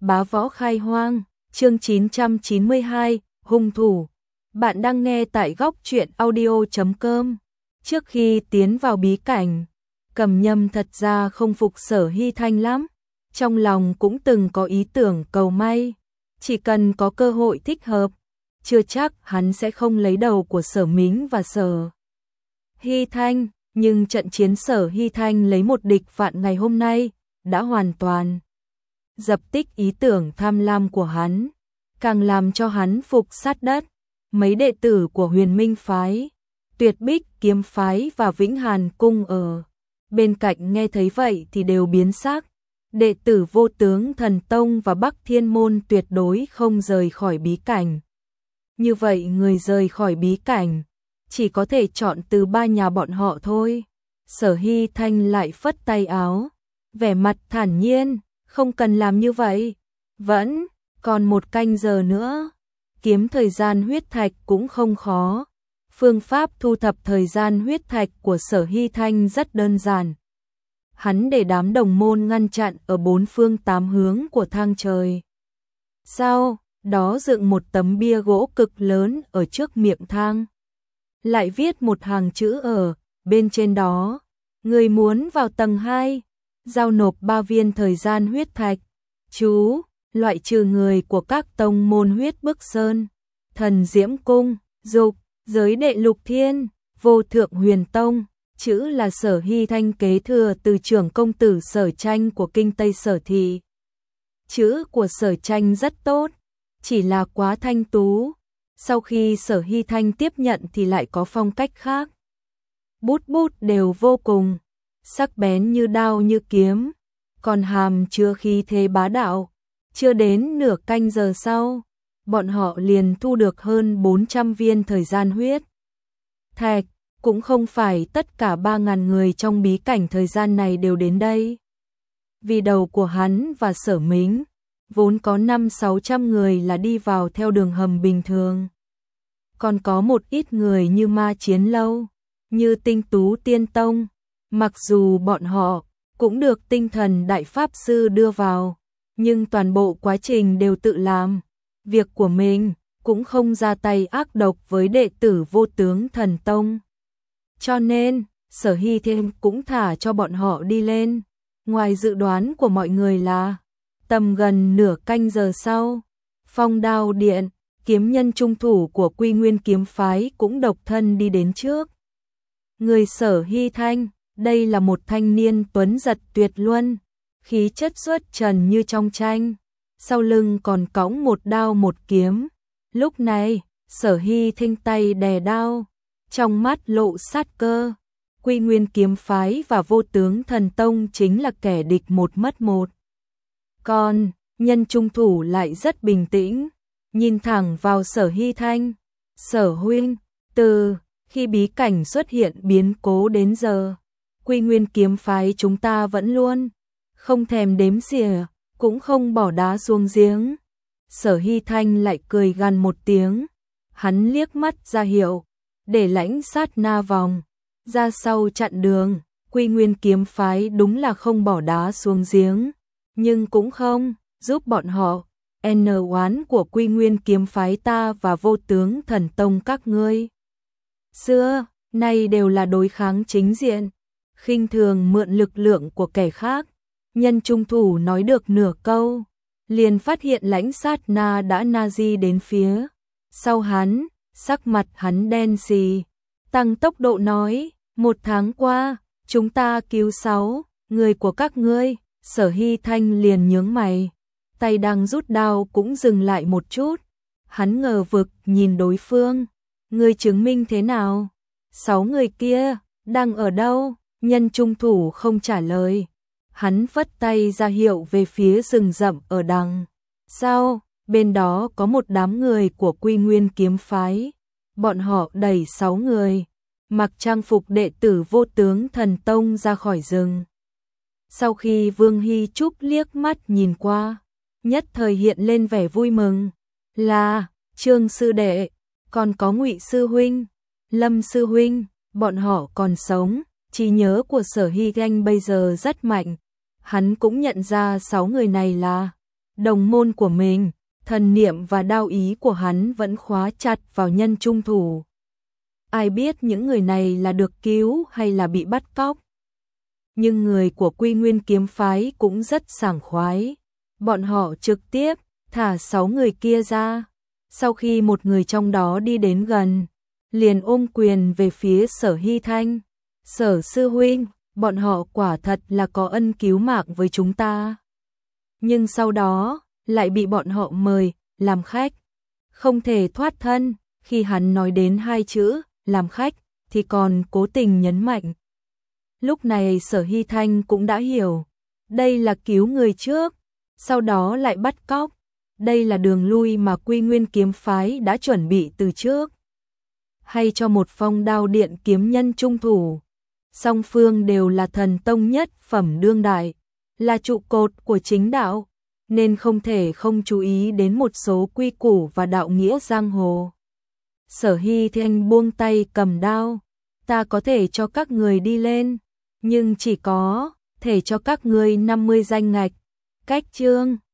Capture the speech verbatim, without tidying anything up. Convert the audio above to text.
Bá Võ Khai Hoang, chương chín trăm chín mươi hai, hung thủ. Bạn đang nghe tại góc truyện audio chấm com. Trước khi tiến vào bí cảnh, Cầm Nhâm thật ra không phục Sở Hy Thanh lắm. Trong lòng cũng từng có ý tưởng cầu may, chỉ cần có cơ hội thích hợp, chưa chắc hắn sẽ không lấy đầu của Sở Mính và Sở Hy Thanh. Nhưng trận chiến Sở Hy Thanh lấy một địch vạn ngày hôm nay đã hoàn toàn dập tích ý tưởng tham lam của hắn, càng làm cho hắn phục sát đất. Mấy đệ tử của Huyền Minh Phái, Tuyệt Bích Kiếm Phái và Vĩnh Hàn Cung ở bên cạnh nghe thấy vậy thì đều biến sắc. Đệ tử Vô Tướng Thần Tông và Bắc Thiên Môn tuyệt đối không rời khỏi bí cảnh. Như vậy người rời khỏi bí cảnh chỉ có thể chọn từ ba nhà bọn họ thôi. Sở Hy Thanh lại phất tay áo, vẻ mặt thản nhiên, không cần làm như vậy. Vẫn còn một canh giờ nữa, kiếm thời gian huyết thạch cũng không khó. Phương pháp thu thập thời gian huyết thạch của Sở Hy Thanh rất đơn giản. Hắn để đám đồng môn ngăn chặn ở bốn phương tám hướng của thang trời. Sau đó dựng một tấm bia gỗ cực lớn ở trước miệng thang. Lại viết một hàng chữ ở bên trên đó. Người muốn vào tầng hai, giao nộp ba viên thời gian huyết thạch. Chú, loại trừ người của các tông môn huyết bức sơn, Thần Diễm Cung, Dục, Giới Đệ Lục Thiên, Vô Thượng Huyền Tông. Chữ là Sở Hy Thanh kế thừa từ trưởng công tử Sở Tranh của kinh Tây Sở Thị. Chữ của Sở Tranh rất tốt, chỉ là quá thanh tú. Sau khi Sở Hy Thanh tiếp nhận thì lại có phong cách khác. Bút bút đều vô cùng sắc bén như đao như kiếm, còn hàm chứa khí thế bá đạo. Chưa đến nửa canh giờ sau, bọn họ liền thu được hơn bốn trăm viên thời gian huyết thạch. Cũng không phải tất cả ba nghìn người trong bí cảnh thời gian này đều đến đây. Vì đầu của hắn và Sở Mính, vốn có năm sáu trăm người là đi vào theo đường hầm bình thường. Còn có một ít người như Ma Chiến Lâu, như Tinh Tú Tiên Tông. Mặc dù bọn họ cũng được tinh thần đại pháp sư đưa vào, nhưng toàn bộ quá trình đều tự làm việc của mình, cũng không ra tay ác độc với đệ tử Vô Tướng Thần Tông. Cho nên, Sở Hy Thanh cũng thả cho bọn họ đi lên. Ngoài dự đoán của mọi người là, tầm gần nửa canh giờ sau, Phong Đao Điện, kiếm nhân trung thủ của Quy Nguyên Kiếm Phái cũng độc thân đi đến trước. Người Sở Hy Thanh, đây là một thanh niên tuấn giật tuyệt luân, khí chất xuất trần như trong tranh, sau lưng còn cõng một đao một kiếm. Lúc này, Sở Hy Thanh tay đè đao, trong mắt lộ sát cơ. Quy Nguyên Kiếm Phái và Vô Tướng Thần Tông chính là kẻ địch một mất một. Còn nhân trung thủ lại rất bình tĩnh, nhìn thẳng vào Sở Hy Thanh. Sở huynh, từ khi bí cảnh xuất hiện biến cố đến giờ, Quy Nguyên Kiếm Phái chúng ta vẫn luôn không thèm đếm xỉa, cũng không bỏ đá xuống giếng. Sở Hy Thanh lại cười gằn một tiếng, hắn liếc mắt ra hiệu để lãnh sát na vòng ra sau chặn đường. Quy Nguyên Kiếm Phái đúng là không bỏ đá xuống giếng, nhưng cũng không giúp bọn họ. N oán của Quy Nguyên Kiếm Phái ta và Vô Tướng Thần Tông các ngươi xưa nay đều là đối kháng chính diện, khinh thường mượn lực lượng của kẻ khác. Nhân trung thủ nói được nửa câu, liền phát hiện lãnh sát na đã na di đến phía sau hắn. Sắc mặt hắn đen xì, tăng tốc độ nói, một tháng qua, chúng ta cứu sáu người của các ngươi. Sở Hy Thanh liền nhướng mày, tay đang rút đao cũng dừng lại một chút. Hắn ngờ vực nhìn đối phương, ngươi chứng minh thế nào? Sáu người kia, đang ở đâu? Nhân trung thủ không trả lời. Hắn vất tay ra hiệu về phía rừng rậm ở đằng sau. Bên đó có một đám người của Quy Nguyên Kiếm Phái. Bọn họ đẩy sáu người, mặc trang phục đệ tử Vô Tướng Thần Tông ra khỏi rừng. Sau khi Vương Hy Trúc liếc mắt nhìn qua, nhất thời hiện lên vẻ vui mừng. Là Trương sư đệ, còn có Ngụy sư huynh, Lâm sư huynh, bọn họ còn sống. Trí nhớ của Sở Hy Thanh bây giờ rất mạnh. Hắn cũng nhận ra sáu người này là đồng môn của mình, thần niệm và đao ý của hắn vẫn khóa chặt vào Nhân Trung Thủ. Ai biết những người này là được cứu hay là bị bắt cóc. Nhưng người của Quy Nguyên kiếm phái cũng rất sảng khoái. Bọn họ trực tiếp thả sáu người kia ra. Sau khi một người trong đó đi đến gần, liền ôm quyền về phía Sở Hy Thanh. Sở sư huynh, bọn họ quả thật là có ân cứu mạng với chúng ta. Nhưng sau đó, lại bị bọn họ mời, làm khách. Không thể thoát thân, khi hắn nói đến hai chữ, làm khách, thì còn cố tình nhấn mạnh. Lúc này Sở Hy Thanh cũng đã hiểu, đây là cứu người trước, sau đó lại bắt cóc. Đây là đường lui mà Quy Nguyên kiếm phái đã chuẩn bị từ trước. Hay cho một phong đao điện kiếm Nhân Trung Thủ. Song phương đều là thần tông nhất phẩm đương đại, là trụ cột của chính đạo, nên không thể không chú ý đến một số quy củ và đạo nghĩa giang hồ. Sở Hy Thanh buông tay cầm đao, ta có thể cho các người đi lên, nhưng chỉ có thể cho các người năm mươi danh ngạch. Cách chương